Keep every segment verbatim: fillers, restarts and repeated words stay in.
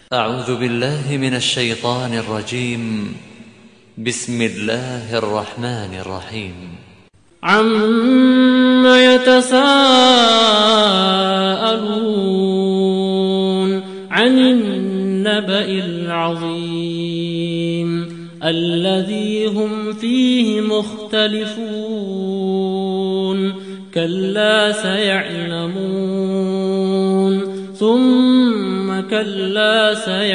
أعوذ بالله من الشيطان الرجيم. بسم الله الرحمن الرحيم. عَمَّ يَتَسَاءَلُونَ عَنِ النَّبَإِ الْعَظِيمِ الَّذِي هُمْ فِيهِ مُخْتَلِفُونَ كَلَّا سَيَعْلَمُونَ ثُمَّ كَلَّا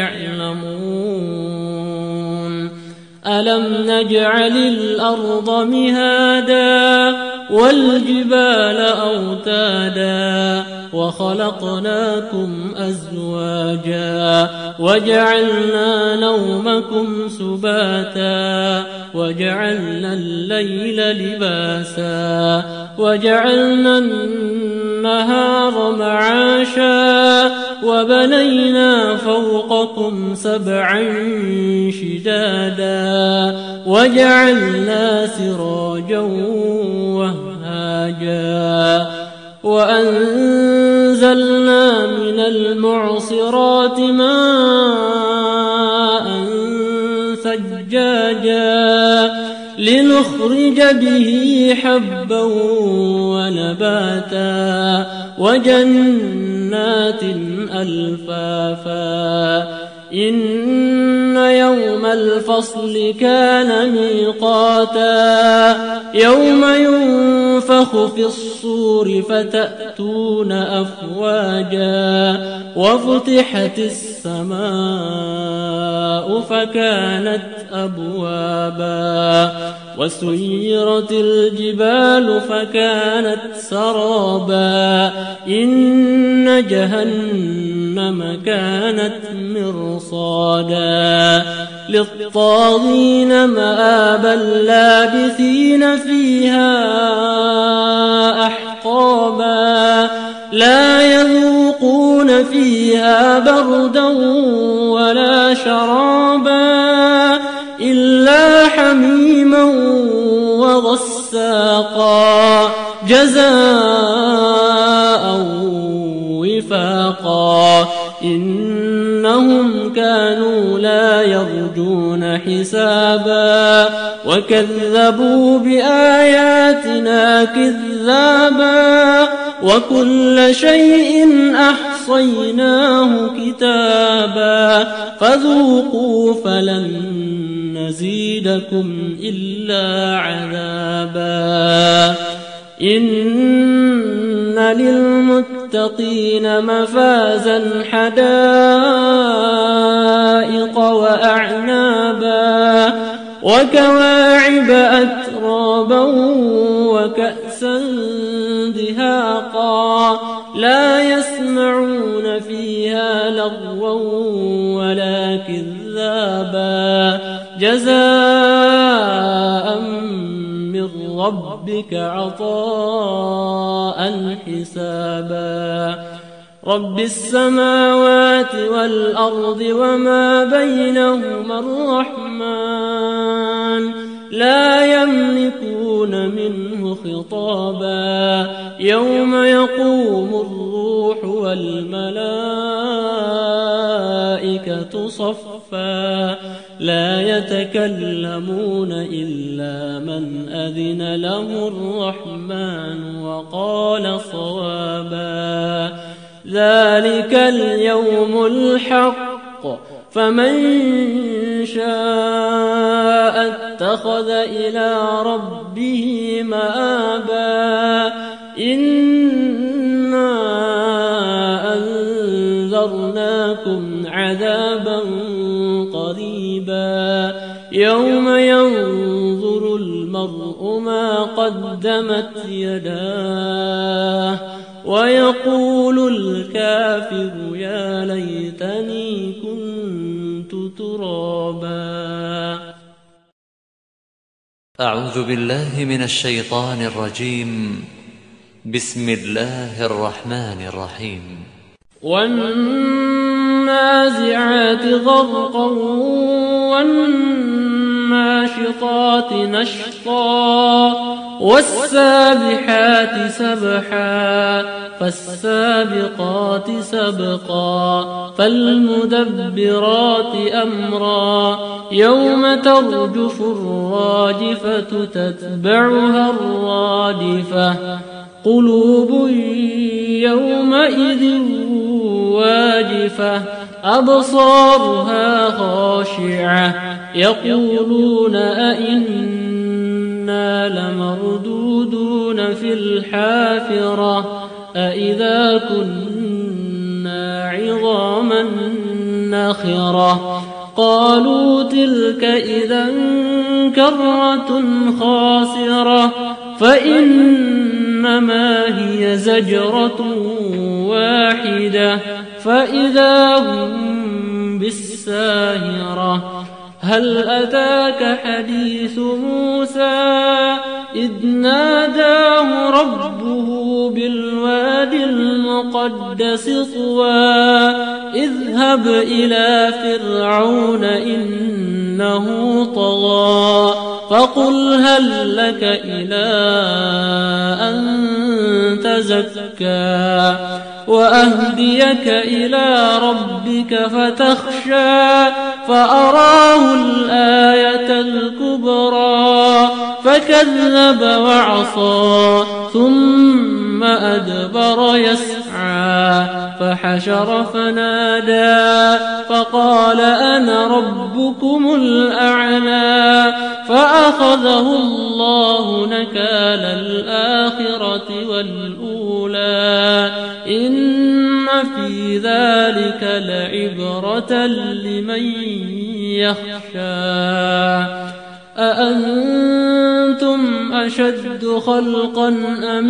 سَيَعْلَمُونَ أَلَمْ نَجْعَلِ الْأَرْضَ مِهَادًا وَالْجِبَالَ أَوْتَادًا وَخَلَقْنَاكُمْ أَزْوَاجًا وَجَعَلْنَا نَوْمَكُمْ سُبَاتًا وَجَعَلْنَا اللَّيْلَ لِبَاسًا وَجَعَلْنَا النَّهَارَ مَعَاشًا وَبَنَيْنَا فَوْقَكُمْ سَبْعًا شِدَادًا وَجَعَلْنَا سِرَاجًا وَهَّاجًا وَأَنزَلْنَا مِنَ الْمُعْصِرَاتِ مَاءً ثَجَّاجًا لِنُخْرِجَ بِهِ حَبًّا وَنَبَاتًا وَجَنَّاتٍ أَلْفَافًا إِنَّ يَوْمَ الْفَصْلِ كَانَ مِيقَاتًا يَوْمَ يُنفَخُ فِي الصُّورِ فَتَأْتُونَ أَفْوَاجًا وَفُتِحَتِ السَّمَاءُ فَكَانَتْ أَبْوَابًا وَسُيِّرَتِ الْجِبَالُ فَكَانَتْ سَرَابًا إِنَّ جَهَنَّمَ كَانَتْ مِرْصَادًا لِلطَّاغِينَ مَآبًا لَابِثِينَ فِيهَا أَحْقَابًا لَا يَذُوقُونَ فِيهَا بَرْدًا وَلَا شَرَابًا إِلَّا حَمِيمًا وَغَسَّاقًا جَزَاءً وِفَاقًا إِنَّهُمْ كَانُوا لَا يَرْجُونَ حِسَابًا وَكَذَّبُوا بِآيَاتِنَا كِذَّابًا وَكُلَّ شَيْءٍ أَحْصَيْنَاهُ كِتَابًا فَذُوقُوا فَلَن نَّزِيدَكُمْ إِلَّا عَذَابًا إِنَّ لِلْمُتَّقِينَ مَفَازًا حَدَائِقَ وَأَعْنَابًا وَكَوَاعِبَ أَتْرَابًا وَكَأْسًا دِهَاقًا لَا يَسْمَعُونَ فِيهَا لَغْوًا وَلَا كِذَّابًا جَزَاءً مِّن رَّبِّكَ عَطَاءً حِسَابًا رَبِّ السَّمَاوَاتِ وَالْأَرْضِ وَمَا بَيْنَهُمَا الرَّحْمَنُ لَا يَمْلِكُونَ مِنْهُ خِطَابًا يَوْمَ يَقُومُ الرُّوحُ وَالْمَلَائِكَةُ صَفًّا لَا يَتَكَلَّمُونَ إِلَّا مَنْ أَذِنَ لَهُ الرَّحْمَنُ وَقَالَ صَوَابًا ذَلِكَ الْيَوْمُ الْحَقُّ فَمَن شَاءَ اتَّخَذَ إِلَىٰ رَبِّهِ مَآبًا إِنَّا أَنذَرْنَاكُمْ عَذَابًا قَرِيبًا يَوْمَ يَنظُرُ الْمَرْءُ مَا قَدَّمَتْ يَدَاهُ وَيَقُولُ الْكَافِرُ يَا لَيْتَنِي كُنتُ تُرَابًا. أعوذ بالله من الشيطان الرجيم. بسم الله الرحمن الرحيم. وَالنَّازِعَاتِ غَرْقًا وَالنَّاشِرَاتِ والناشطات نشطا والسابحات سبحا فالسابقات سبقا فالمدبرات أمرا يوم ترجف الراجفة تتبعها الرادفة قلوب يومئذ واجفة أبصارها خاشعة يقولون أئنا لمردودون في الحافرة أئذا كنا عظاما نخرة قالوا تلك إذا كرة خاسرة فإنما هي زجرة واحدة فإذا هم بالساهرة هل أتاك حديث موسى إذ ناداه ربه بالوادي المقدس طوى اذهب إلى فرعون إنه طغى فقل هل لك إلى أن تزكى وأهديك إلى ربك فتخشى فأراه الآية الكبرى فكذب وعصى ثم أدبر يسعى فحشر فنادى فقال أنا ربكم الأعلى فأخذه الله نكال الآخرة والأولى إن في ذلك لعبرة لمن يخشى أأنتم أشد خلقا أم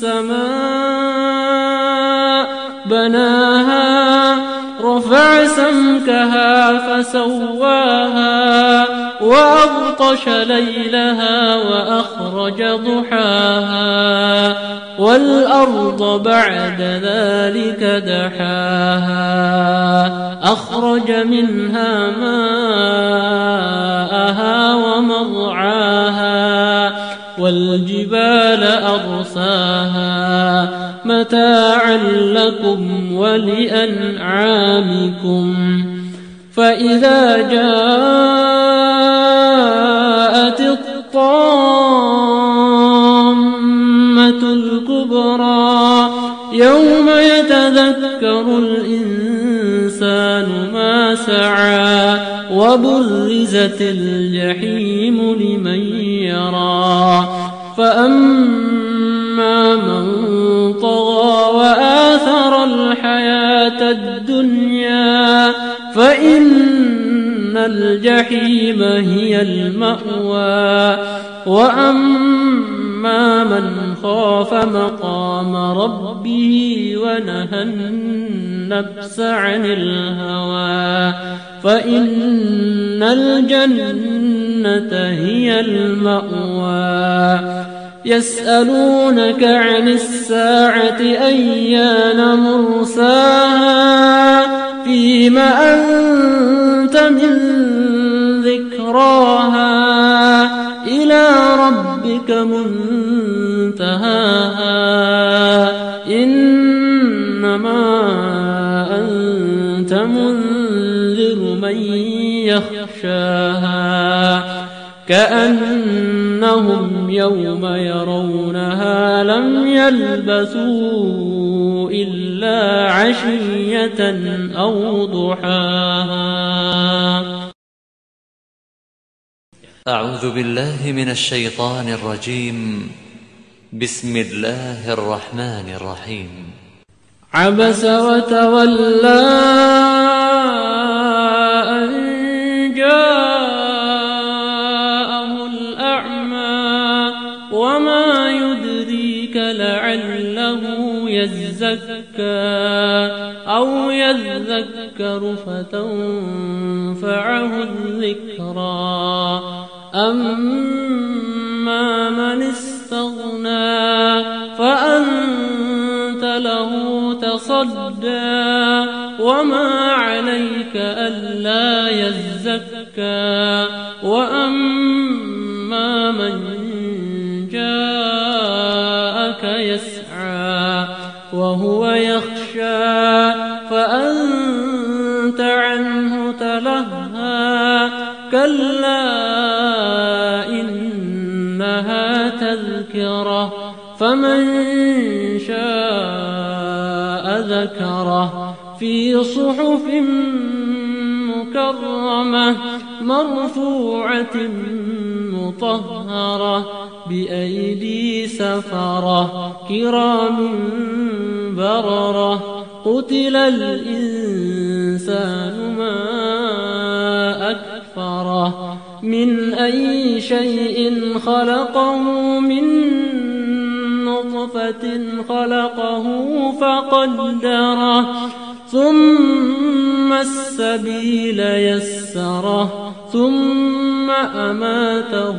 السماء بناها رفع سمكها فسواها وأغطش ليلها وأخرج ضحاها والأرض بعد ذلك دحاها أخرج منها ماءها ومرعاها والجبال أرساها متاعا لكم ولأنعامكم فإذا جاءت الطامة الكبرى يوم يتذكر الإنسان ما سعى وبرزت الجحيم لمن يرى فأما من طغى وآثر الحياة الدنيا فإن الجحيم هي المأوى وأما من خاف مقام ربه ونهى النفس عن الهوى فإن الجنة هي المأوى يسألونك عن الساعة أيان مرساها فيم أنت من ذكراها إلى ربك منتهاها إنما أنت منذر من يخشاها كأنهم يوم يرونها لم يلبثوا إلا عشية أو ضحاها. أعوذ بالله من الشيطان الرجيم. بسم الله الرحمن الرحيم. عبس وتولى أن جاءه الأعمى وما يدريك لعله يزكى أو يذكر فتنفعه الذكرى أما من استغنى فأنت له تصدى وما عليك ألا يزكى وأما يسعى وهو يخشى فأنت عنه تلهى كلا إنها تذكرة فمن شاء ذكره في صحف مكرمة مرفوعة مطهرة بأيدي سفرة كرام بررة قتل الإنسان ما أكفره من أي شيء خلقه من نطفة خلقه فقدره ثم السبيل يسره ثم أماته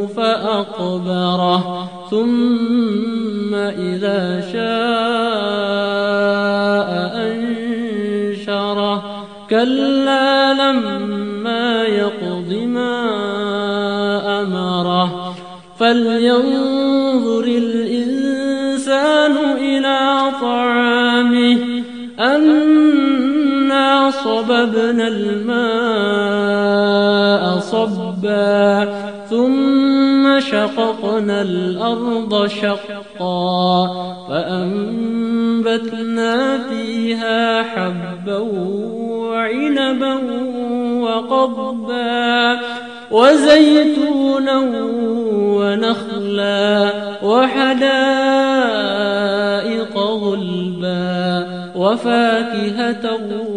فأقبره ثم إذا شاء أنشره كلا لما يقض ما أمره فلينظر الإنسان إلى طعامه أنا صببنا الماء صبا ثم شققنا الأرض شقا فأنبتنا فيها حبا وعنبا وقضبا وزيتونا ونخلا وحدائق غلبا وفاكهة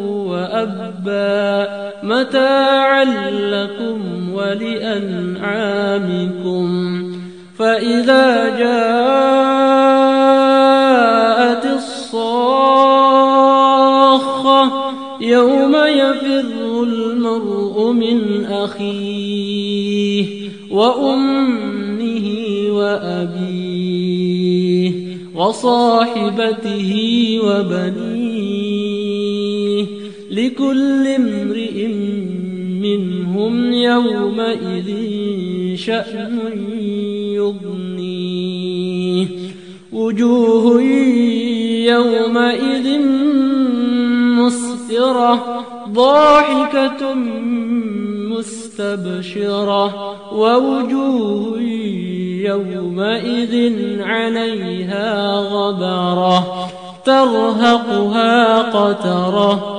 وأبا متاعا لكم ولأنعامكم فإذا جاءت الصاخة يوم يفر المرء من أخيه وأمه وأبيه وصاحبته وبنيه لكل امرئ منهم يومئذ شأن يغنيه وجوه يومئذ مسفرة ضاحكة مستبشرة ووجوه يومئذ عليها غبرة ترهقها قترة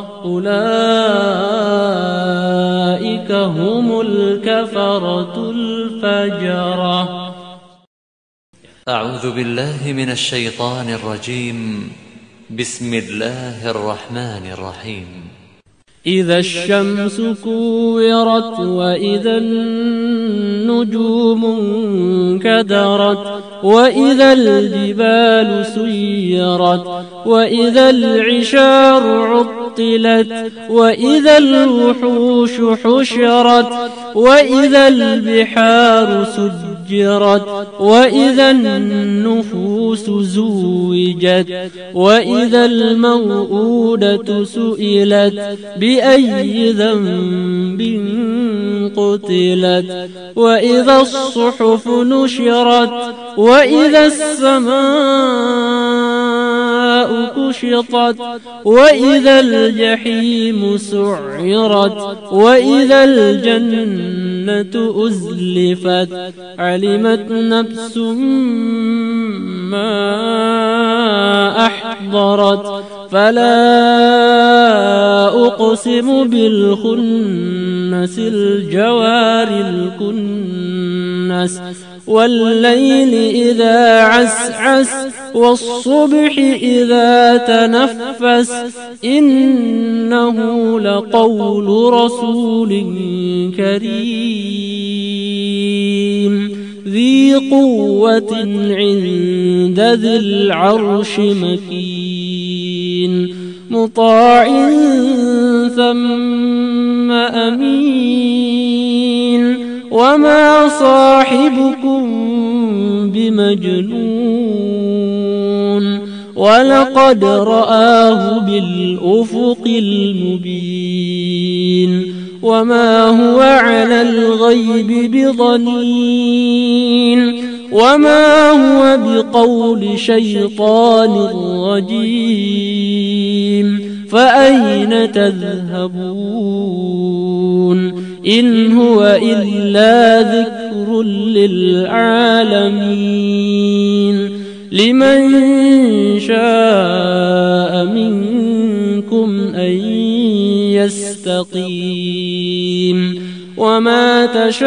أولئك هم الكفرة الفجرة. أعوذ بالله من الشيطان الرجيم. بسم الله الرحمن الرحيم. إذا الشمس كورت وإذا النجوم انكدرت وإذا الجبال سيرت وإذا العشار عطلت وإذا الوحوش حشرت وإذا البحار سجرت وإذا النفوس زوجت وإذا الموءودة سئلت بأي ذنب قتلت وإذا الصحف نشرت وإذا السماء كشطت وإذا الجحيم سعرت وإذا الجنة أزلفت علمت نفس ما أحضرت فلا أقسم بالخنس الجوار الكنس والليل إذا عسعس والصبح إذا تنفس إنه لقول رسول كريم ذي قوة عند ذي العرش مكين مطاع ثم أمين وما صاحبكم بمجنون ولقد رآه بالأفق المبين وما هو على الغيب بضنين وما هو بقول شيطان رجيم فأين تذهبون إن هو إلا ذكر للعالمين لمن شاء منكم أن يستقيم وما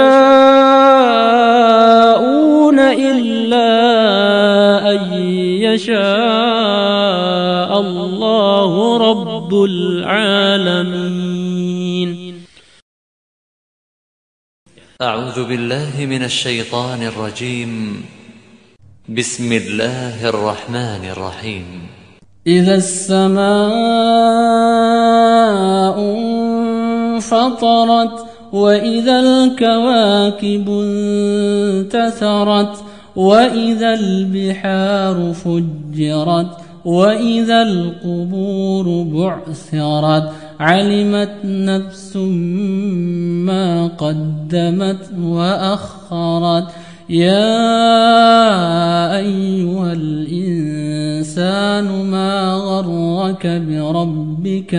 تشاءون إلا أن يشاء الله رب العالمين. أعوذ بالله من الشيطان الرجيم. بسم الله الرحمن الرحيم. إذا السماء انفطرت وإذا الكواكب انتثرت وإذا البحار فجرت وإذا القبور بعثرت علمت نفس ما قدمت وأخرت يا أيها الإنسان ما غرك بربك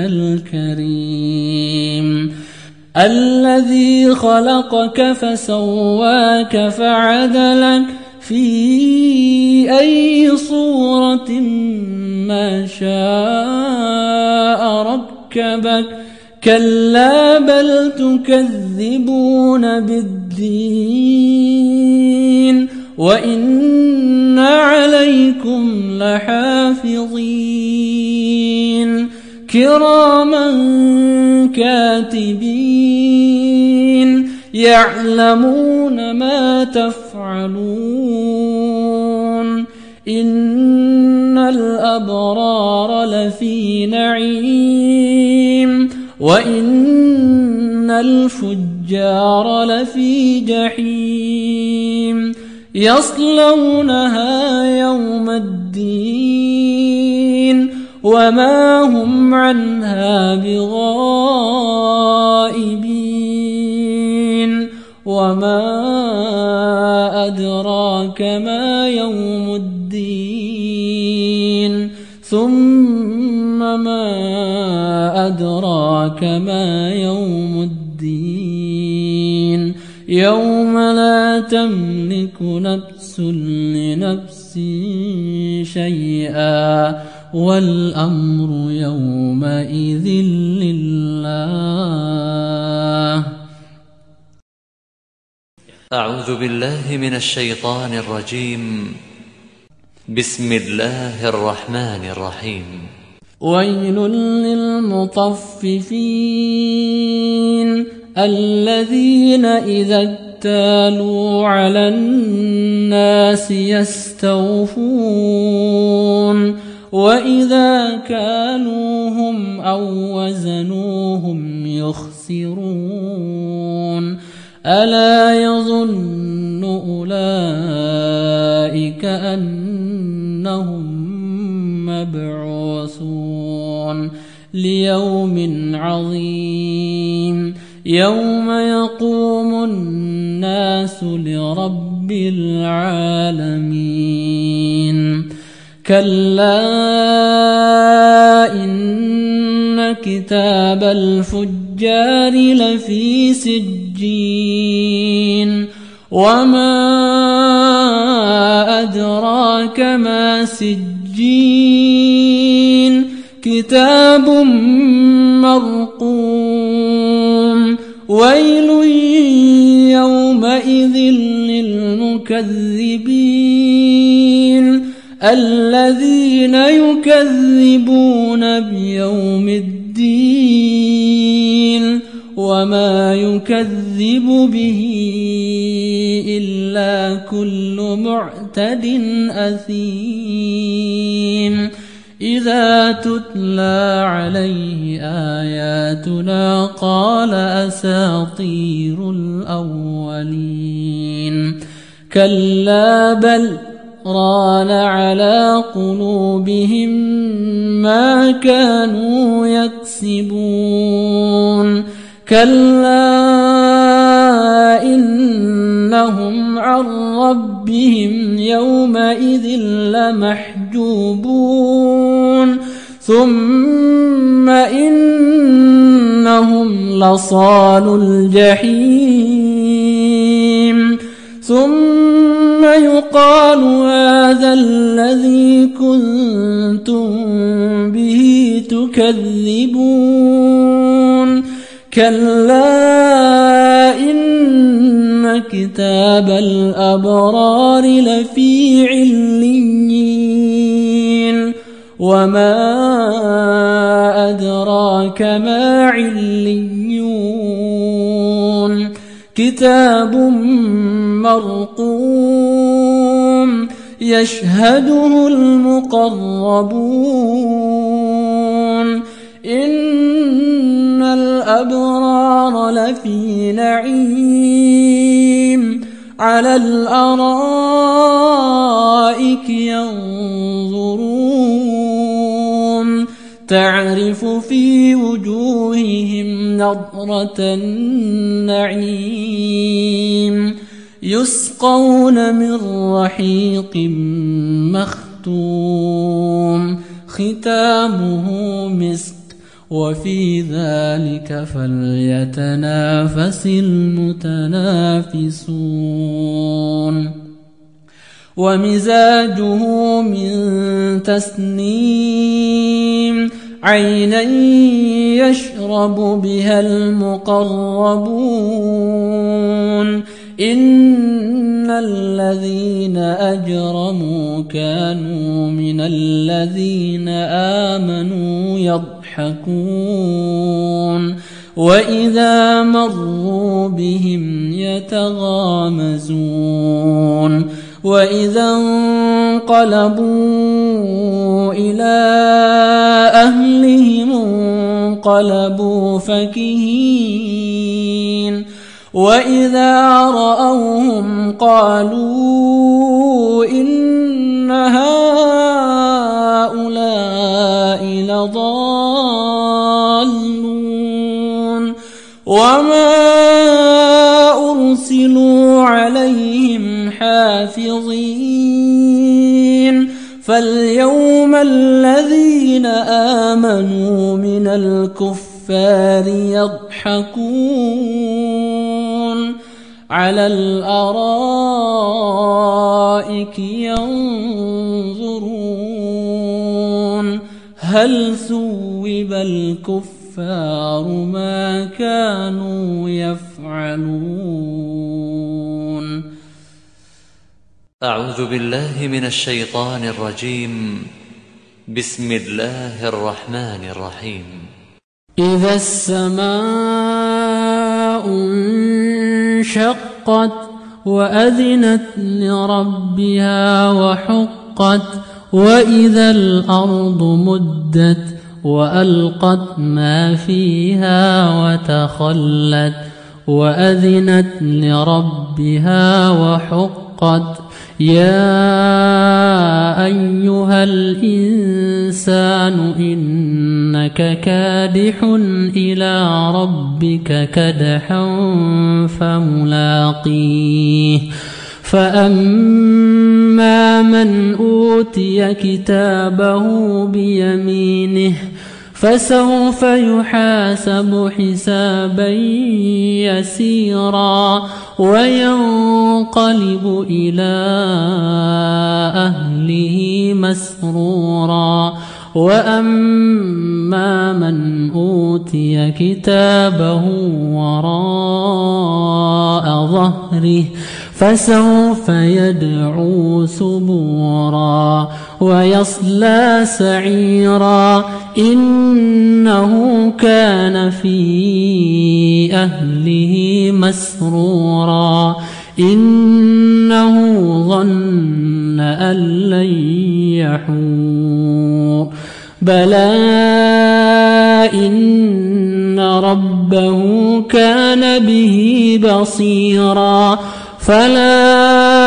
الكريم الذي خلقك فسواك فعدلك في أي صورة ما شاء ركبك كلا بل تكذبون بالدين وإن عليكم لحافظين كراما كاتبين يعلمون ما تفعلون إن الأبرار لفي نعيم وإن الفجار لفي جحيم يصلونها يوم الدين وما هم عنها بغائبين وما أدراك ما يوم الدين ثم ما أدراك ما يوم الدين يوم لا تملك نفس لنفس شيئا والأمر يومئذ لله. أعوذ بالله من الشيطان الرجيم. بسم الله الرحمن الرحيم. ويل للمطففين الذين إذا اكتالوا على الناس يستوفون وإذا كالوهم أو وزنوهم يخسرون ألا يظن أولئك أنهم مبعوثون ليوم عظيم يوم يقوم الناس لرب العالمين كلا إن كتاب الفجار لفي سجين وما أدراك ما سجين كتاب مرقوم ويل يومئذ للمكذبين الذين يكذبون بيوم الدين وما يكذب به إلا كل معتد أثيم إذا تتلى عليه آياتنا قال أساطير الأولين كلا بل ران على قلوبهم ما كانوا يكسبون كلا إنهم عن ربهم ربهم يومئذ لمحجوبون ثم إنهم لصالو الجحيم ثم يقال هذا الذي كنتم به تكذبون كلا إن كتاب الأبرار لفي عليين وما أدراك ما عليون كتاب مرقوم يشهده المقربون إن الأبرار لفي نعيم على الأرائك ينظرون تعرف في وجوههم نضرة النعيم يسقون من رحيق مختوم ختامه مسك وفي ذلك فليتنافس المتنافسون ومزاجه من تسنيم عينا يشرب بها المقربون إن الذين أجرموا كانوا من الذين آمنوا يضحكون وإذا مروا بهم يتغامزون وإذا انقلبوا إلى أهلهم انقلبوا فكهين وإذا رأوهم قالوا إن هؤلاء لضالون وما أرسلوا عليهم حافظين فاليوم الذين آمنوا من الكفار يضحكون على الأرائك ينظرون هل ثوب الكفار ما كانوا يفعلون. أعوذ بالله من الشيطان الرجيم. بسم الله الرحمن الرحيم. إذا السماء انشقت وأذنت لربها وحقت وإذا الأرض مدت وألقت ما فيها وتخلت وأذنت لربها وحقت يا أيها الإنسان إنك كادح إلى ربك كدحا فملاقيه فأما من أوتي كتابه بيمينه فسوف يحاسب حسابا يسيرا وينقلب إلى أهله مسرورا وأما من أوتي كتابه وراء ظهره فسوف يدعو ثبورا ويصلى سعيرا إنه كان في أهله مسرورا إنه ظن أن لن يحور بلى إن ربه كان به بصيرا فلا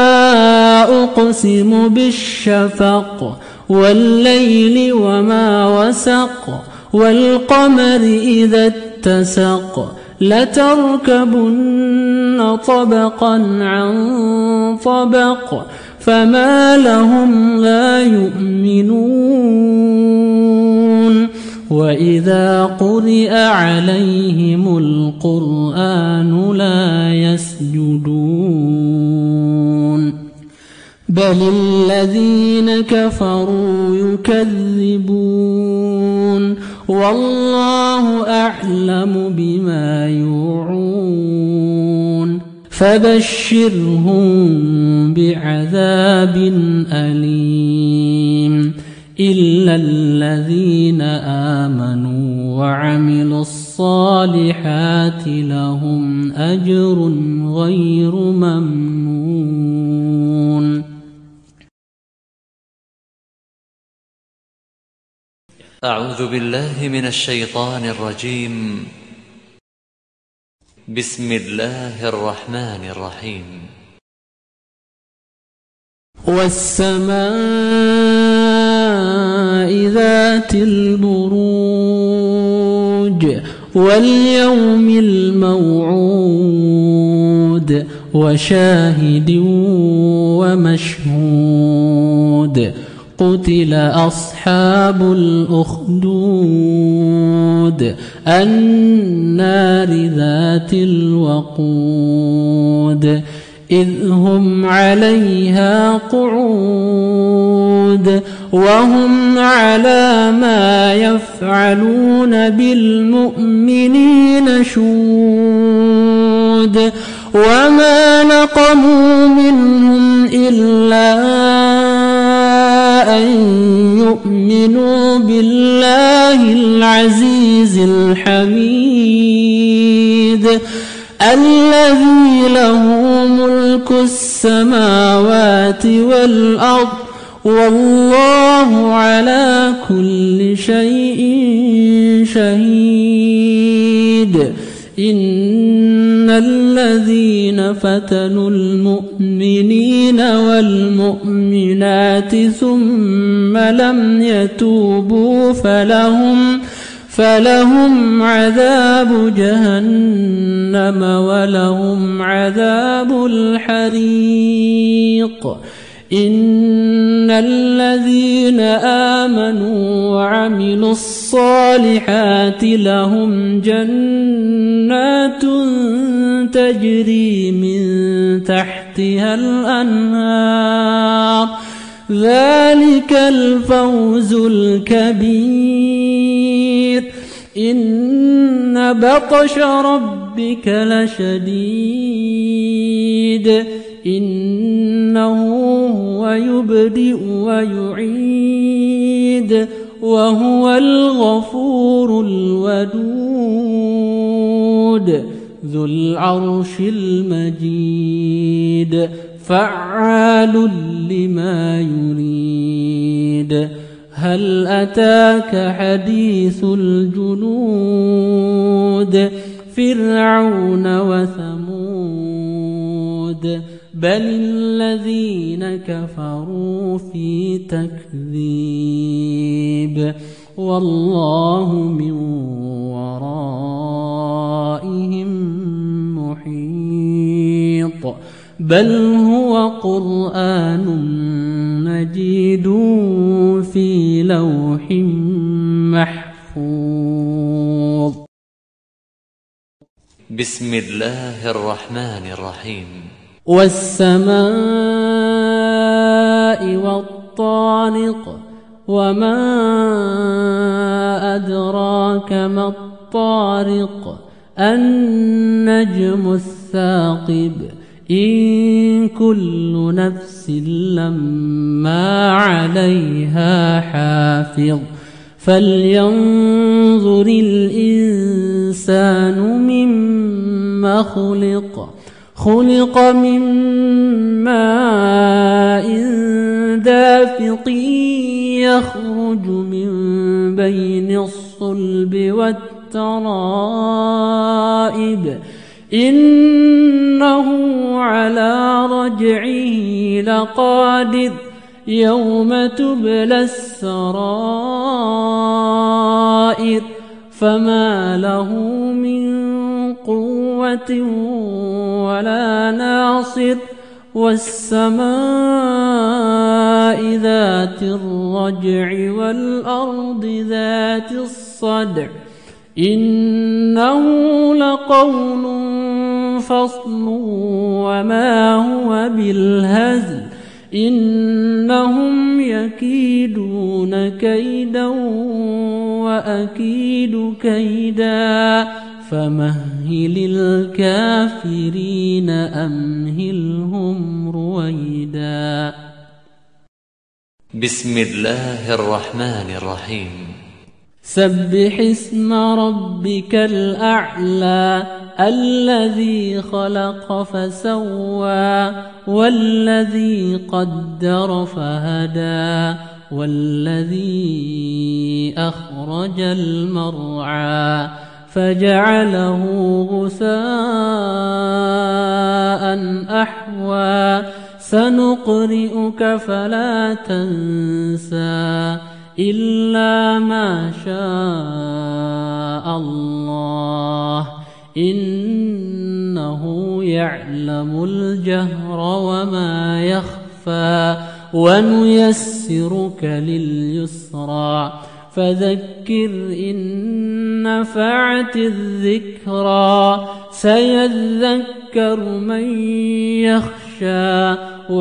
أقسم بالشفق والليل وما وسق والقمر إذا اتسق لتركبن طبقا عن طبق فما لهم لا يؤمنون وإذا قرئ عليهم القرآن لا يسجدون بل الذين كفروا يكذبون والله أعلم بما يوعون فبشرهم بعذاب أليم إلا الذين آمنوا وعملوا الصالحات لهم أجر غير ممنون. أعوذ بالله من الشيطان الرجيم. بسم الله الرحمن الرحيم. والسماء ذات البروج واليوم الموعود وشاهد ومشهود قتل أصحاب الأخدود النار ذات الوقود إذ هم عليها قعود وهم على ما يفعلون بالمؤمنين شهود وما نقموا منهم إلا أن يؤمنوا بالله العزيز الحميد الذي له ملك السماوات والأرض والله على كل شيء شهيد. إن الذين فتنوا المؤمنين والمؤمنات ثم لم يتوبوا فلهم فلهم عذاب جهنم ولهم عذاب الحريق. إن الذين آمنوا وعملوا الصالحات لهم جنات تجري من تحتها الأنهار ذلك الفوز الكبير. إن بطش ربك لشديد إنه هو يبدئ ويعيد وهو الغفور الودود ذو العرش المجيد فعال لما يريد. هل أتاك حديث الجنود فرعون وثمود بل الذين كفروا في تكذيب والله من ورائهم محيط بل هو قرآن مجيد في لوح محفوظ. بسم الله الرحمن الرحيم. والسماء والطارق وما أدراك ما الطارق النجم الثاقب إن كل نفس لما عليها حافظ فلينظر الإنسان مما خلق خلق من ماء دافق يخرج من بين الصلب والترائب إنه على رجعه لقادر يوم تبلى السرائر فما له من قوة ولا ناصر والسماء ذات الرجع والأرض ذات الصدع إنه لقول فصل وما هو بالهزل إنهم يكيدون كيدا وأكيد كيدا فمهل الكافرين أمهلهم رويدا. بسم الله الرحمن الرحيم. سبح اسم ربك الأعلى الذي خلق فسوى والذي قدر فهدى والذي أخرج المرعى فجعله غثاء أحوى سنقرئك فلا تنسى إلا ما شاء الله إنه يعلم الجهر وما يخفى ونيسرك لليسرى فذكر إن نفعت الذكرى سيذكر من يخشى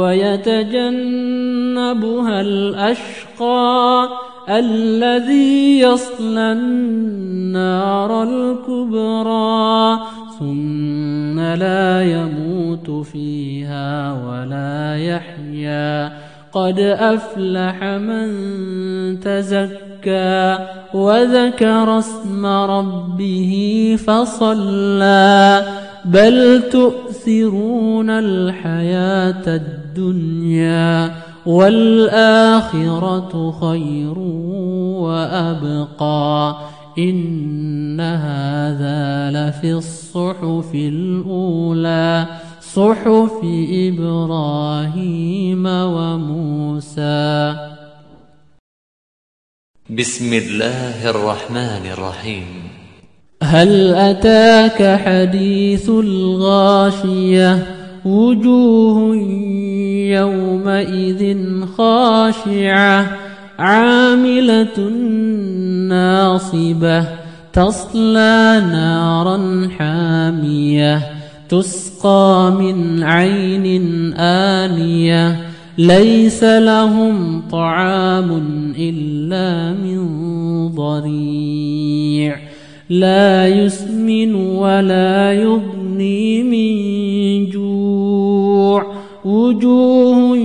ويتجنبها الأشقى الذي يصلى النار الكبرى ثم لا يموت فيها ولا يحيا قد أفلح من تزكى وذكر اسم ربه فصلى بل تؤثرون الحياة الدنيا والآخرة خير وأبقى إن هذا لفي الصحف الأولى صحف إبراهيم وموسى. بسم الله الرحمن الرحيم. هل أتاك حديث الغاشية وجوه يومئذ خاشعة عاملة ناصبة تصلى نارا حامية تسقى من عين آنية ليس لهم طعام إلا من ضريع لا يسمن ولا يغني من جوع وجوه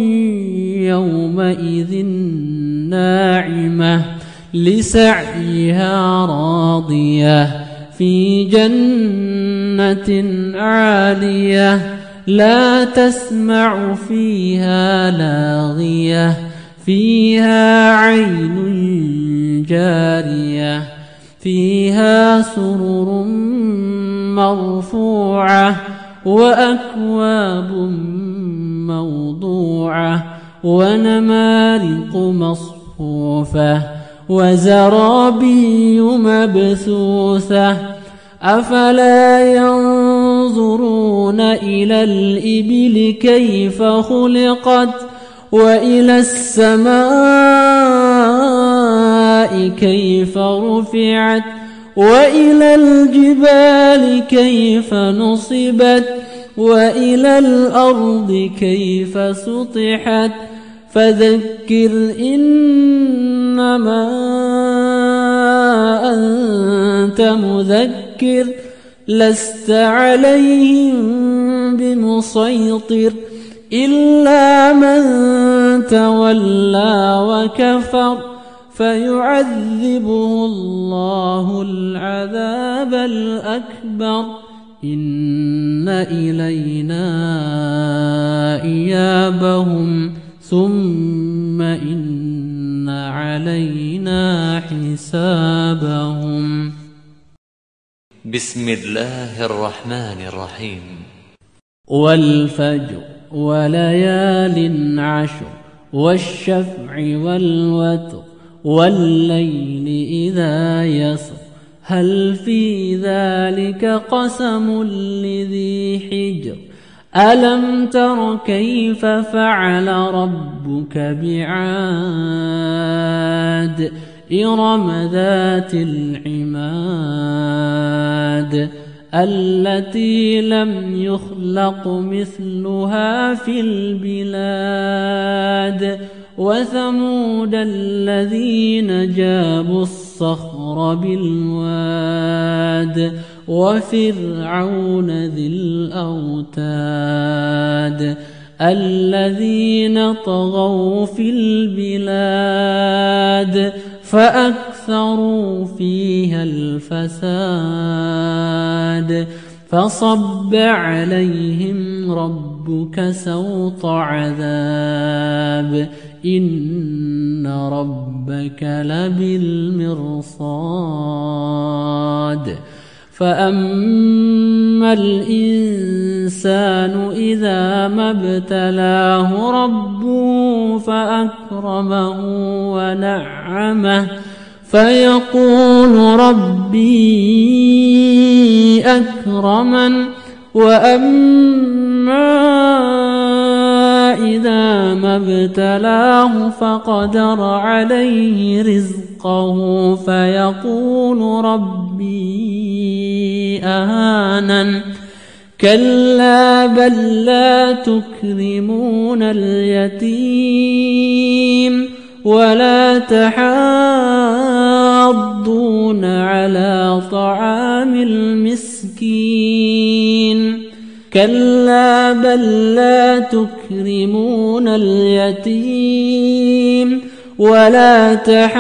يومئذ ناعمة لسعيها راضية في جنة عالية لا تسمع فيها لاغية فيها عين جارية فيها سرر مرفوعة وأكواب موضوعة ونمارق مصفوفة وزرابي مبثوثة أفلا ينظرون إلى الإبل كيف خلقت وإلى السماء كيف رفعت وإلى الجبال كيف نصبت وإلى الأرض كيف سطحت فذكر إنما أنت مذكر لست عليهم بمسيطر إلا من تولى وكفر فيعذبه الله العذاب الأكبر إن إلينا إيابهم ثم إن علينا حسابهم. بسم الله الرحمن الرحيم. والفجر وليال عشر والشفع والوتر والليل إذا يسر هل في ذلك قسم لذي حجر ألم تر كيف فعل ربك بعاد إرم ذات العماد التي لم يخلق مثلها في البلاد وثمود الذين جابوا الصخر بالواد وفرعون ذي الأوتاد الذين طغوا في البلاد فأكثروا فيها الفساد فصب عليهم ربك سوط عذاب إن ربك لبالمرصاد فأما الإنسان إذا ما ابتلاه ربه فأكرمه ونعمه فيقول ربي أكرمن وأما إذا ما ابتلاه فقدر عليه رزقه فيقول ربي أهانن كلا بل لا تكرمون اليتيم ولا تحاضون على طعام المسكين كلا بل لا تكرمون اليتيم ولا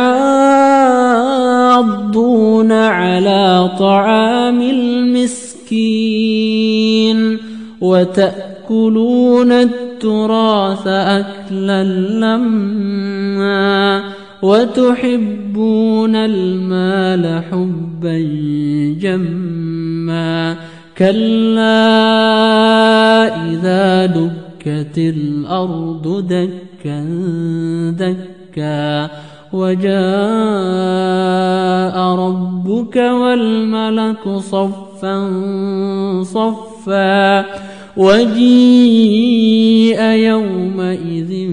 تحاضون على طعام المسكين وتأكلون التراث أكلا لما وتحبون المال حبا جما كلا إذا دكت الأرض دكا دكا وجاء ربك والملك صفا صفا وجيء يومئذ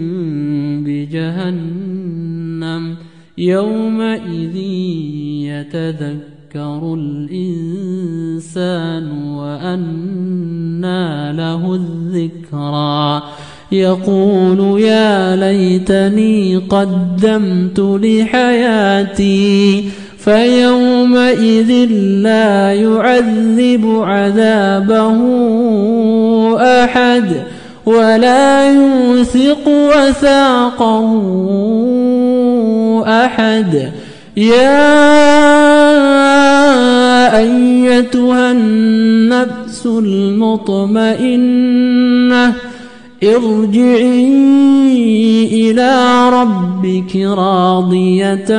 بجهنم يومئذ يتذكر الإنسان وأنى له الذكرى يقول يا ليتني قدمت لحياتي فيومئذ لا يعذب عذابه أحد ولا يوثق وثاقه أحد يا أيتها النفس المطمئنة ارجعي إلى ربك راضية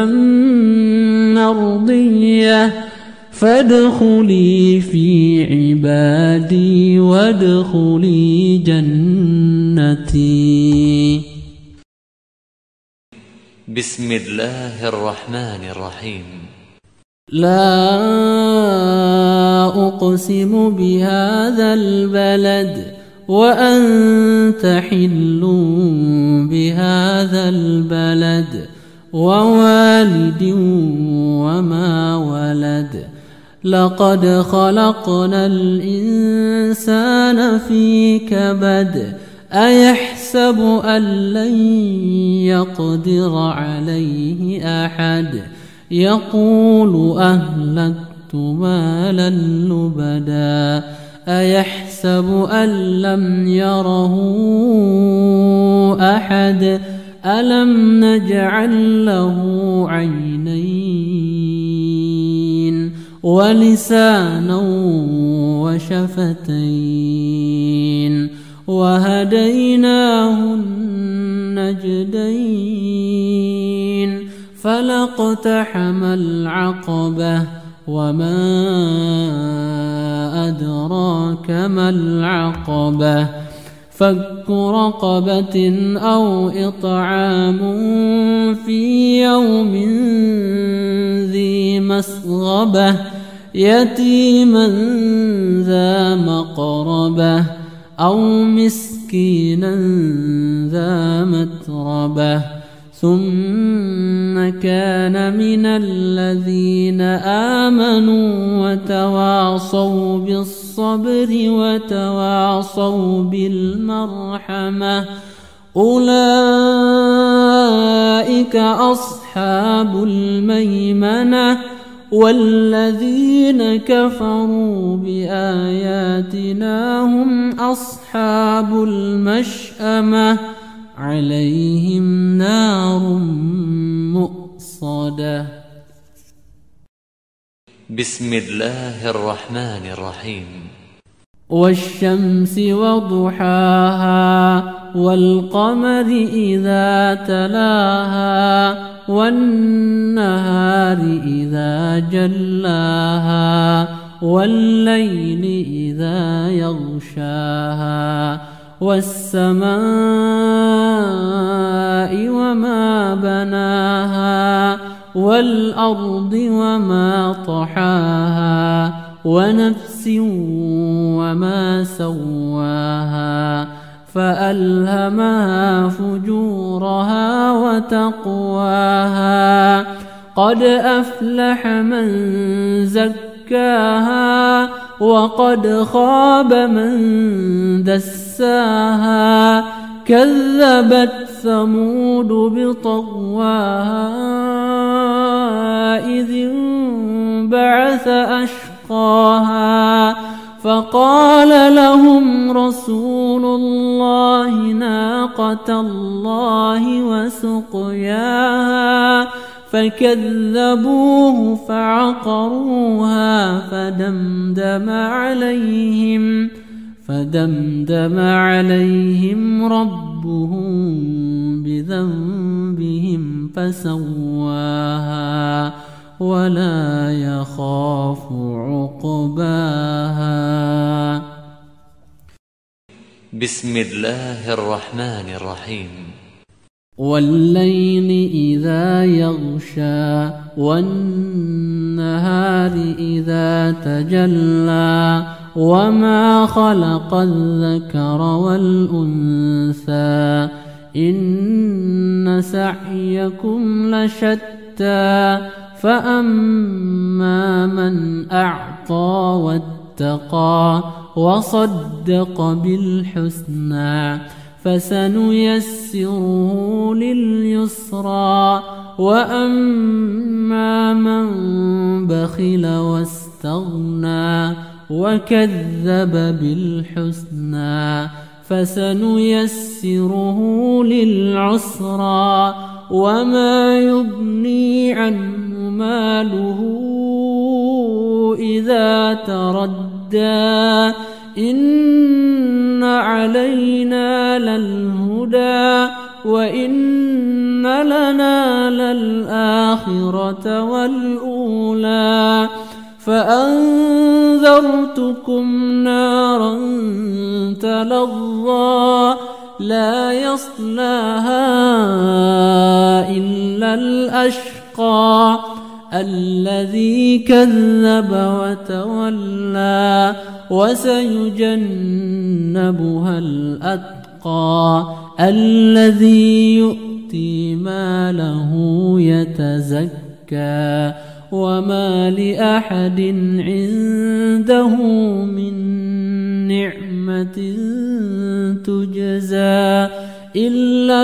مرضية فادخلي في عبادي وادخلي جنتي. بسم الله الرحمن الرحيم. لا أقسم بهذا البلد وأنت حل بهذا البلد ووالد وما ولد لقد خلقنا الإنسان في كبد أيحسب أن لن يقدر عليه أحد يقول أهلكت مالا لبدا أيحسب أن لم يره أحد ألم نجعل له عينين ولسانا وشفتين وهديناه النجدين فلاقتحم العقبة وما أدراك ما العقبة فك رقبة أو إطعام في يوم ذي مسغبة يتيما ذا مقربة أو مسكينا ذا متربة ثم كان من الذين آمنوا وتواصوا بالصبر وتواصوا بالمرحمة أولئك أصحاب الميمنة والذين كفروا بآياتنا هم أصحاب المشأمة عليهم نار مؤصدة. بسم الله الرحمن الرحيم. والشمس وضحاها والقمر إذا تلاها والنهار إذا جلاها والليل إذا يغشاها والسماء وما بناها والأرض وما طحاها ونفس وما سواها فألهمها فجورها وتقواها قد أفلح من زكاها وقد خاب من دساها كذبت ثمود بطغواها إذ انبعث أشقاها فقال لهم رسول الله ناقة الله وسقياها فكذبوه فعقروها فدمدم عليهم فدمدم عليهم ربهم بذنبهم فسواها ولا يخاف عقباها. بسم الله الرحمن الرحيم. والليل إذا يغشى والنهار إذا تجلى وما خلق الذكر والأنثى إن سعيكم لشتى فأما من أعطى واتقى وصدق بالحسنى فسنيسره لليسرى وأما من بخل واستغنى وكذب بالحسنى فسنيسره للعسرى وما يغني عنه ماله إذا تردى إن علينا للهدى وإن لنا للآخرة والأولى فأنذرتكم نارا تلظى لا يصلاها إلا الأشقى الذي كذب وتولى وسيجنبها الأتقى الذي يؤتي ماله يتزكى وما لأحد عنده من نعمة تجزى إلا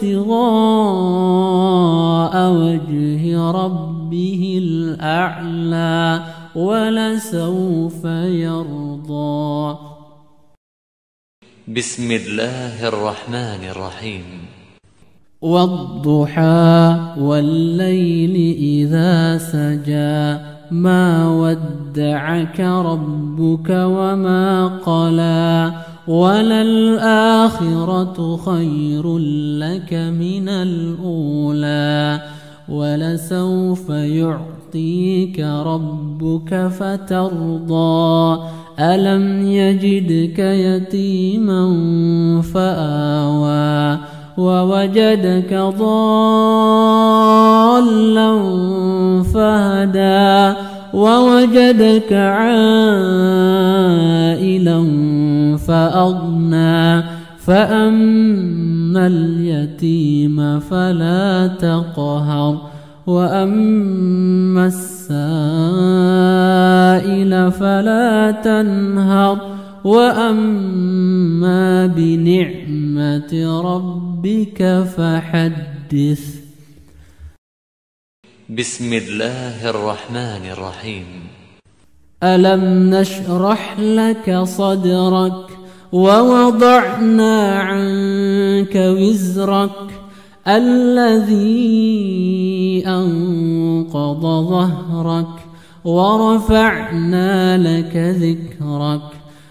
ابتغاء وجه ربه الأعلى ولسوف يرضى. بسم الله الرحمن الرحيم. والضحى والليل إذا سجى ما ودعك ربك وما قلى وللآخرة خير لك من الأولى ولسوف يعطيك ربك فترضى ألم يجدك يتيما فآوى ووجدك ضالا فهدى ووجدك عائلا فأغنى فأما اليتيم فلا تقهر وأما السائل فلا تنهر وأما بنعمة ربك فحدث. بسم الله الرحمن الرحيم. ألم نشرح لك صدرك ووضعنا عنك وزرك الذي أنقض ظهرك ورفعنا لك ذكرك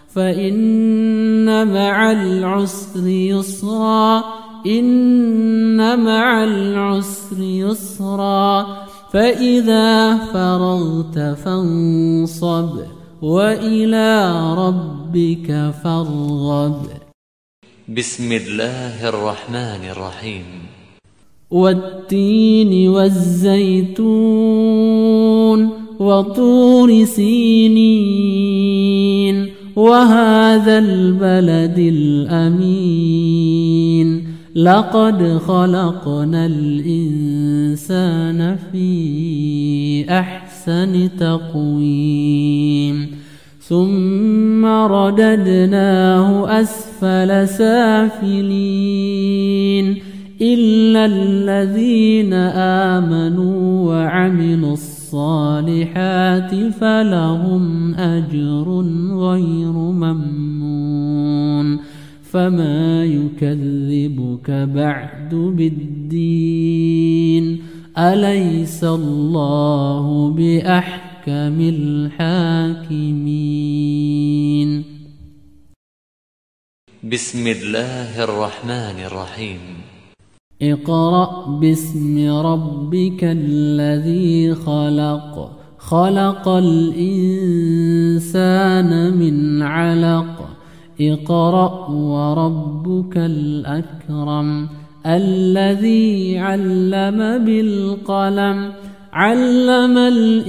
فإن مع العسر يسرا إن مع العسر يسرا فإذا فرغت فانصب وإلى ربك فارغب. بسم الله الرحمن الرحيم. والتين والزيتون وطور سينين وهذا البلد الأمين لقد خلقنا الإنسان في أحسن تقويم ثم رددناه أسفل سافلين إلا الذين آمنوا وعملوا الصالحات فلهم أجر غير ممنون فما يكذبك بعد بالدين أليس الله بأحكم الحاكمين. بسم الله الرحمن الرحيم. اقرأ باسم ربك الذي خلق خلق الإنسان من علق اقرأ وربك الأكرم الذي علم بالقلم علم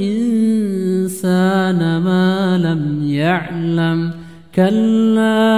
الإنسان ما لم يعلم كلا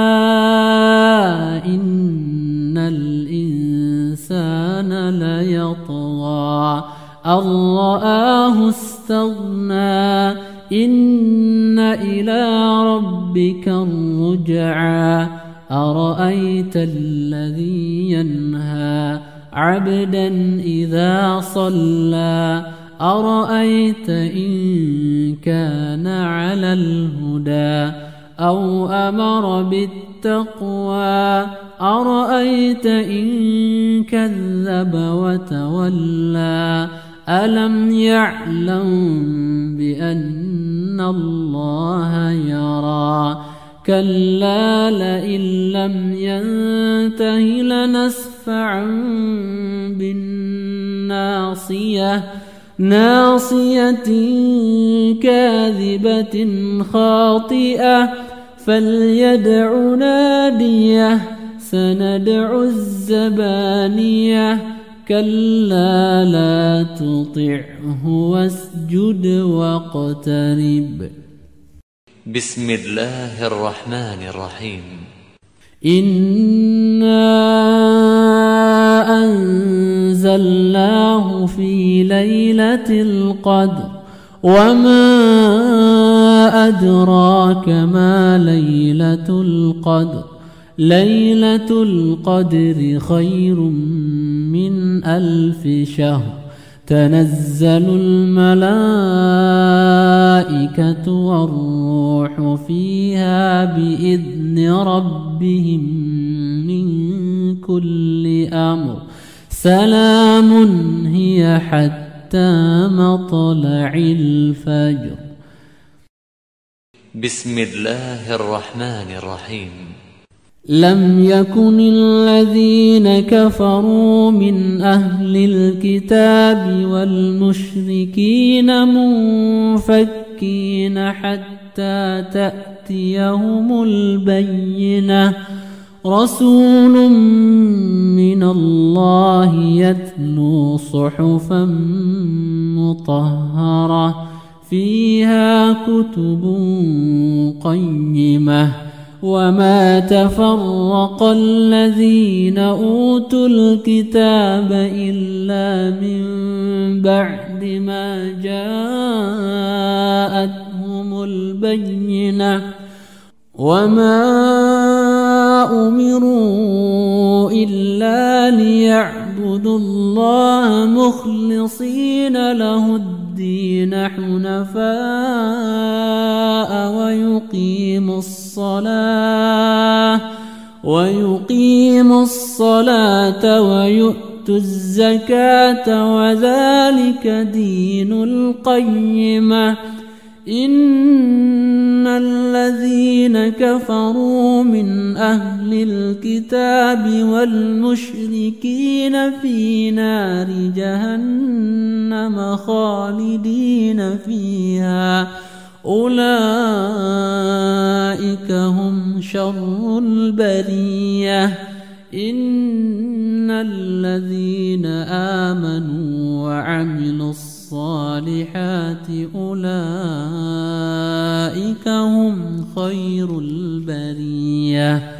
إن الإنسان ليطغى أن رآه استغنى إن إلى ربك الرجعى أرأيت الذي ينهى عبدا إذا صلى أرأيت إن كان على الهدى أو أمر بالتقوى أرأيت إن كذب وتولى ألم يعلم بأن الله يرى كلا لئن لم ينته لنسفعا بالناصية ناصية كاذبة خاطئة فليدع ناديه سندع الزبانية كلا لا تطعه واسجد واقترب. بسم الله الرحمن الرحيم. إنا أنزلناه في ليلة القدر وما أدراك ما ليلة القدر ليلة القدر خير من ألف شهر تنزل الملائكة والروح فيها بإذن ربهم من كل أمر سلام هي حتى مطلع الفجر. بسم الله الرحمن الرحيم. لم يكن الذين كفروا من أهل الكتاب والمشركين منفكين حتى تأتيهم البينة رسول من الله يتلو صحفا مطهرة فيها كتب قيمة وما تفرق الذين أوتوا الكتاب إلا من بعد ما جاءتهم البينة وما أمروا إلا ليعبدوا الله مخلصين له الدين حنفاء ويقيموا الصلاة ويقيموا الصلاة ويؤتوا الزكاة وذلك دين القيمة إن الذين كفروا من أهل الكتاب والمشركين في نار جهنم خالدين فيها أولئك هم شر البرية إن الذين آمنوا وعملوا الصالحات أولئك هم خير البرية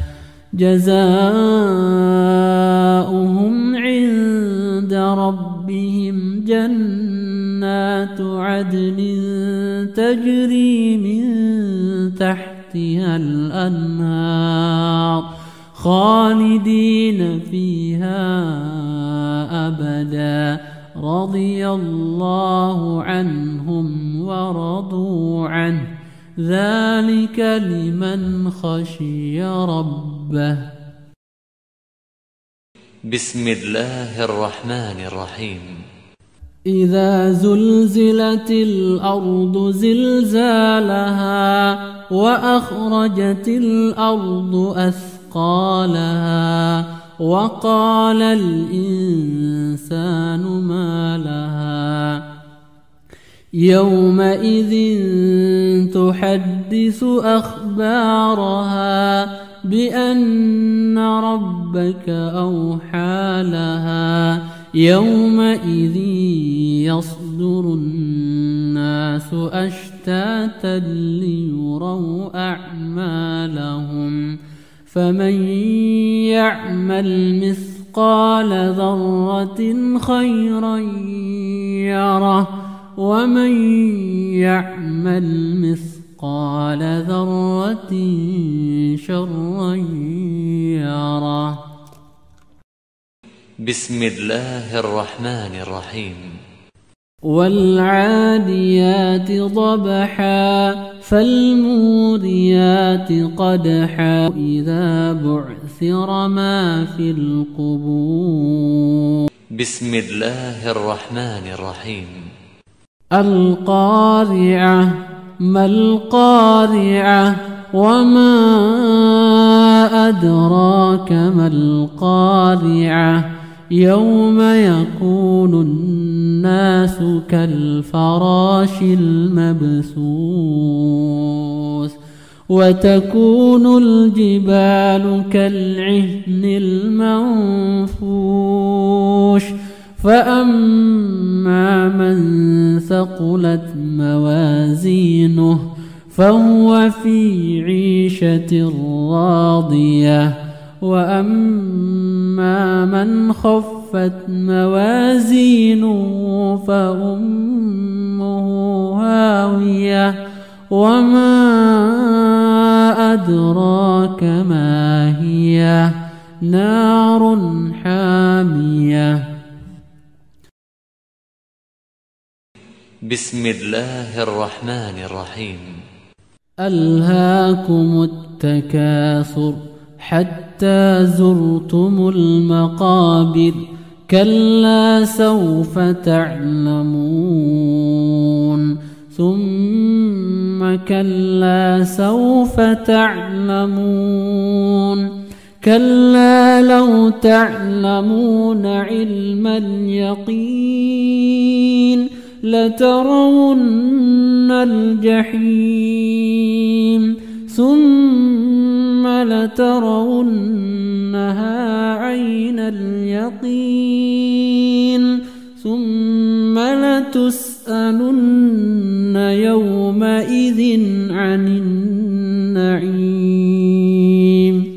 جزاؤهم عند ربهم جنات عدن تجري من تحتها الأنهار خالدين فيها أبدا رضي الله عنهم ورضوا عنه ذلك لمن خشي ربه. بسم الله الرحمن الرحيم. إذا زلزلت الأرض زلزالها وأخرجت الأرض أثقالها وقال الإنسان ما لها يومئذ تحدث أخبارها بأن ربك أوحى لها يومئذ يصدر الناس أشتاتا ليروا أعمالهم فمن يعمل مثقال ذرة خيرا يره ومن يعمل مثقال ذرة شرا يره. بسم الله الرحمن الرحيم. والعاديات ضبحا فالموريات قدحا إذا بعثر ما في القبور. بسم الله الرحمن الرحيم. القارعة ما القارعة وما أدراك ما القارعة يوم يكون الناس كالفراش المبثوث وتكون الجبال كالعهن المنفوش فأما من ثقلت موازينه فهو في عيشة راضية وأما من خفت موازينه فأمه هاوية وما أدراك ما هي نار حامية. بسم الله الرحمن الرحيم. ألهاكم التكاثر حتى زرتم المقابر كلا سوف تعلمون ثم كلا سوف تعلمون كلا لو تعلمون علم اليقين لترون الجحيم ثم لترونها عين اليقين ثم لتسألن يومئذ عن النعيم.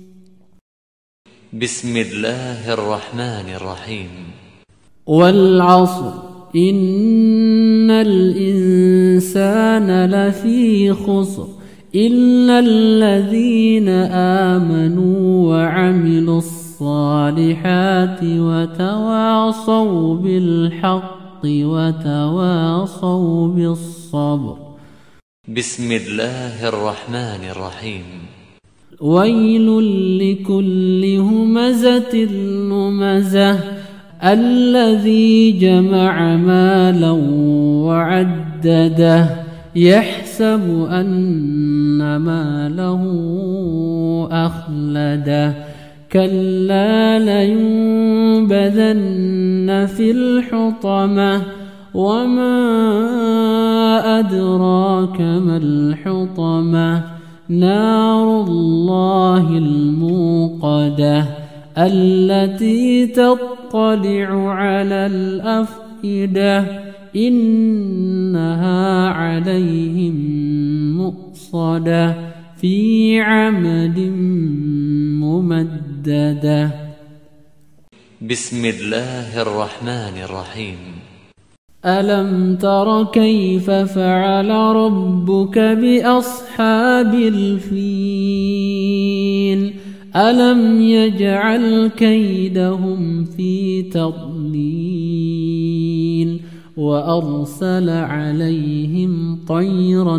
بسم الله الرحمن الرحيم. والعصر إن الإنسان لفي خسر إلا الذين آمنوا وعملوا الصالحات وتواصوا بالحق وتواصوا بالصبر. بسم الله الرحمن الرحيم. ويل لكل همزة لمزة الذي جمع مالا وعدده يحسب أن ماله أخلده كلا لينبذن في الحطمة وما أدراك ما الحطمة نار الله الموقدة التي تطلع على الأفئدة إنها عليهم مؤصدة في عمد ممددة. بسم الله الرحمن الرحيم. ألم تر كيف فعل ربك بأصحاب الفيل ألم يجعل كيدهم في تضليل وأرسل عليهم طيرا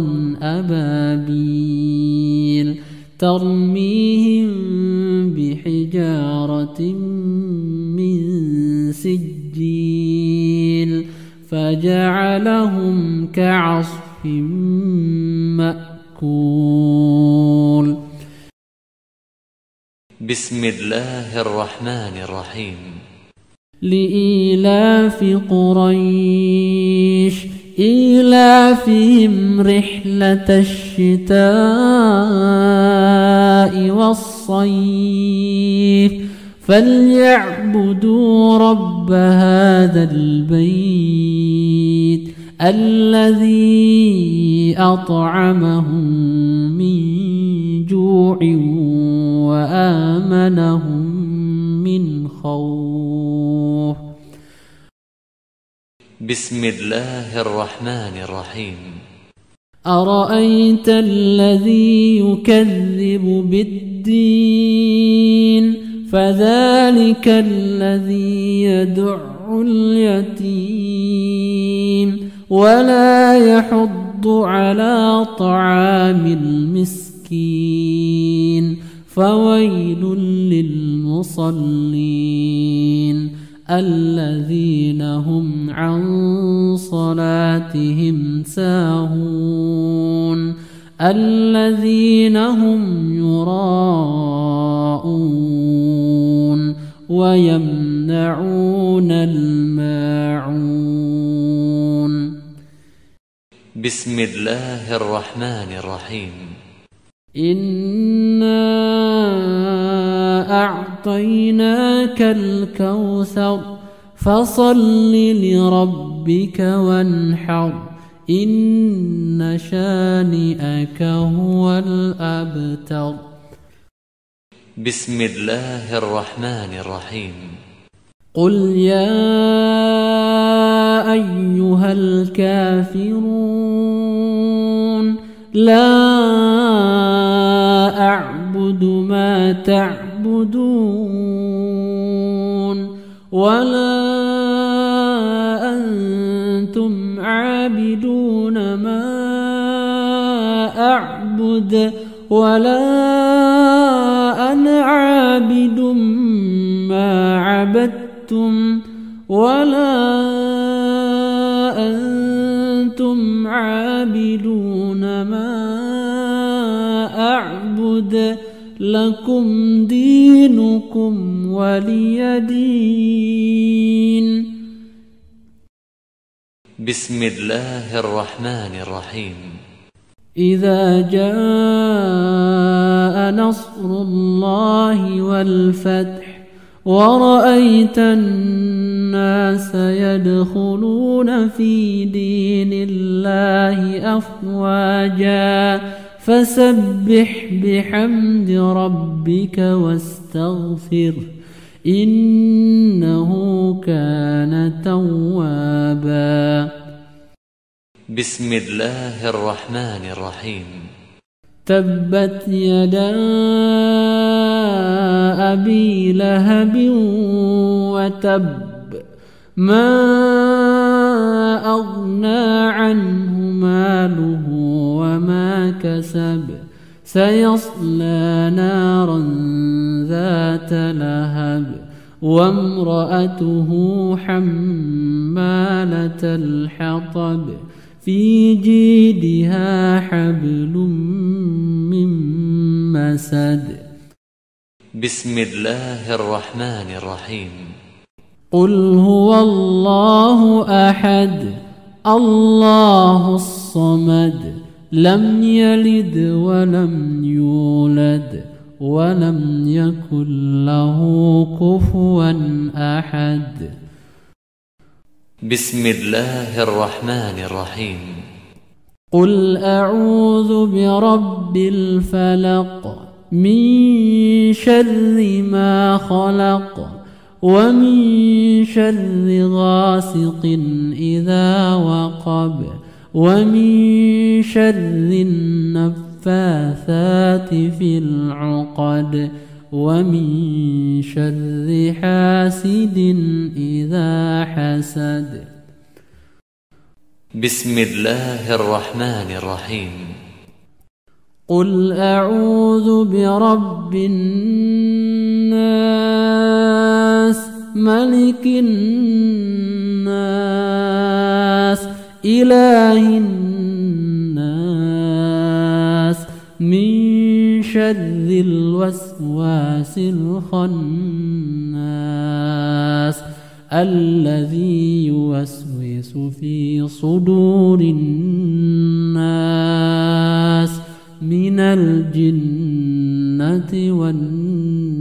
أبابيل ترميهم بحجارة من سجيل فجعلهم كعصف مأكول. بسم الله الرحمن الرحيم. لإيلاف قريش إيلافهم رحلة الشتاء والصيف فليعبدوا رب هذا البيت الذي أطعمهم من جوع وآمنهم من خوف. بسم الله الرحمن الرحيم. أرأيت الذي يكذب بالدين فذلك الذي يدع اليتيم ولا يحض على طعام المسكين فويل للمصلين الذين هم عن صلاتهم ساهون الذين هم يراءون ويمنعون الماعون. بسم الله الرحمن الرحيم. إنا أعطيناك الكوثر فصل لربك وانحر إن شانئك هو الأبتر. بسم الله الرحمن الرحيم. قل يا أيها الكافرون لا أعبد ما تعبدون ولا أنتم عابدون ما أعبد ولا أنا عابد ما عبدتم ولا أنتم عابدون ما أعبد لكم دينكم ولي دين. بسم الله الرحمن الرحيم. إذا جاء نصر الله والفتح ورأيت الناس يدخلون في دين الله أفواجا فسبح بحمد ربك واستغفر إنه كان توابا. بسم الله الرحمن الرحيم. تبت يدا أبي لهب وتب ما أغنى عنه ماله وما كسب سيصلى نارا ذات لهب وامرأته حمالة الحطب في جيدها حبل من مسد. بسم الله الرحمن الرحيم. قل هو الله أحد الله الصمد لم يلد ولم يولد ولم يكن له كفوا أحد. بسم الله الرحمن الرحيم. قل أعوذ برب الفلق من شر ما خلق ومن شر غاسق إذا وقب ومن شر النفاثات في العقد ومن شر حاسد إذا حسد. بسم الله الرحمن الرحيم. قل أعوذ برب الناس ملك الناس إله الناس من شر الوسواس الخناس الذي يوسوس في صدور الناس من الجنة والناس.